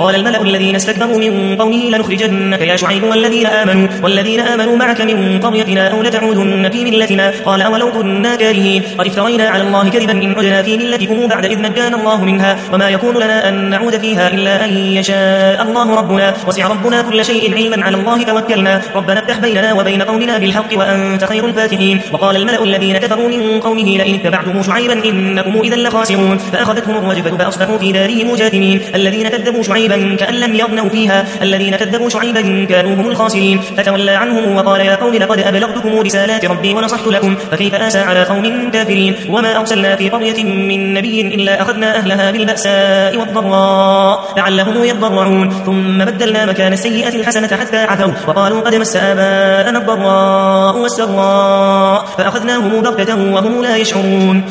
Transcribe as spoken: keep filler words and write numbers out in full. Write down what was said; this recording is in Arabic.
قال الملأ الذين استكبروا من قومه لنخرجنك يا شعيب والذين آمنوا والذين آمنوا معك من قريتنا أو لتعودن في ملتنا قال أولو كنا كارهين قد افترينا على الله كذبا إن عدنا في ملتكم بعد إذ نجانا الله منها وما يكون لنا أن نعود فيها إلا أن يشاء الله ربنا وسع ربنا كل شيء علما على الله توكلنا ربنا افتح بيننا وبين قومنا بالحق وأنت خير الفاتحين وقال الملأ الذين كفروا من قومه لئن اتبعتم شعيبا إنكم إذا لخاسرون فأخذتهم الرجفة فأصبحوا في دارهم جاثمين الذين كذبوا شعيبا كأن لم يغنوا فيها الذين كذبوا شعيبا كانوا هم الخاسرين فتولى عنهم وقال يا قوم لقد أبلغتكم رسالات ربي ونصحت لكم فكيف آسى على قوم كافرين وما أرسلنا في قرية من نبي إلا أخذنا أهلها بالبأساء والضراء لعلهم يضرعون ثم بدلنا مكان السيئة الحسنة حتى عفوا وقالوا قد مس آباءنا الضراء والسراء فأخذناهم بغتة وهم لا يشعرون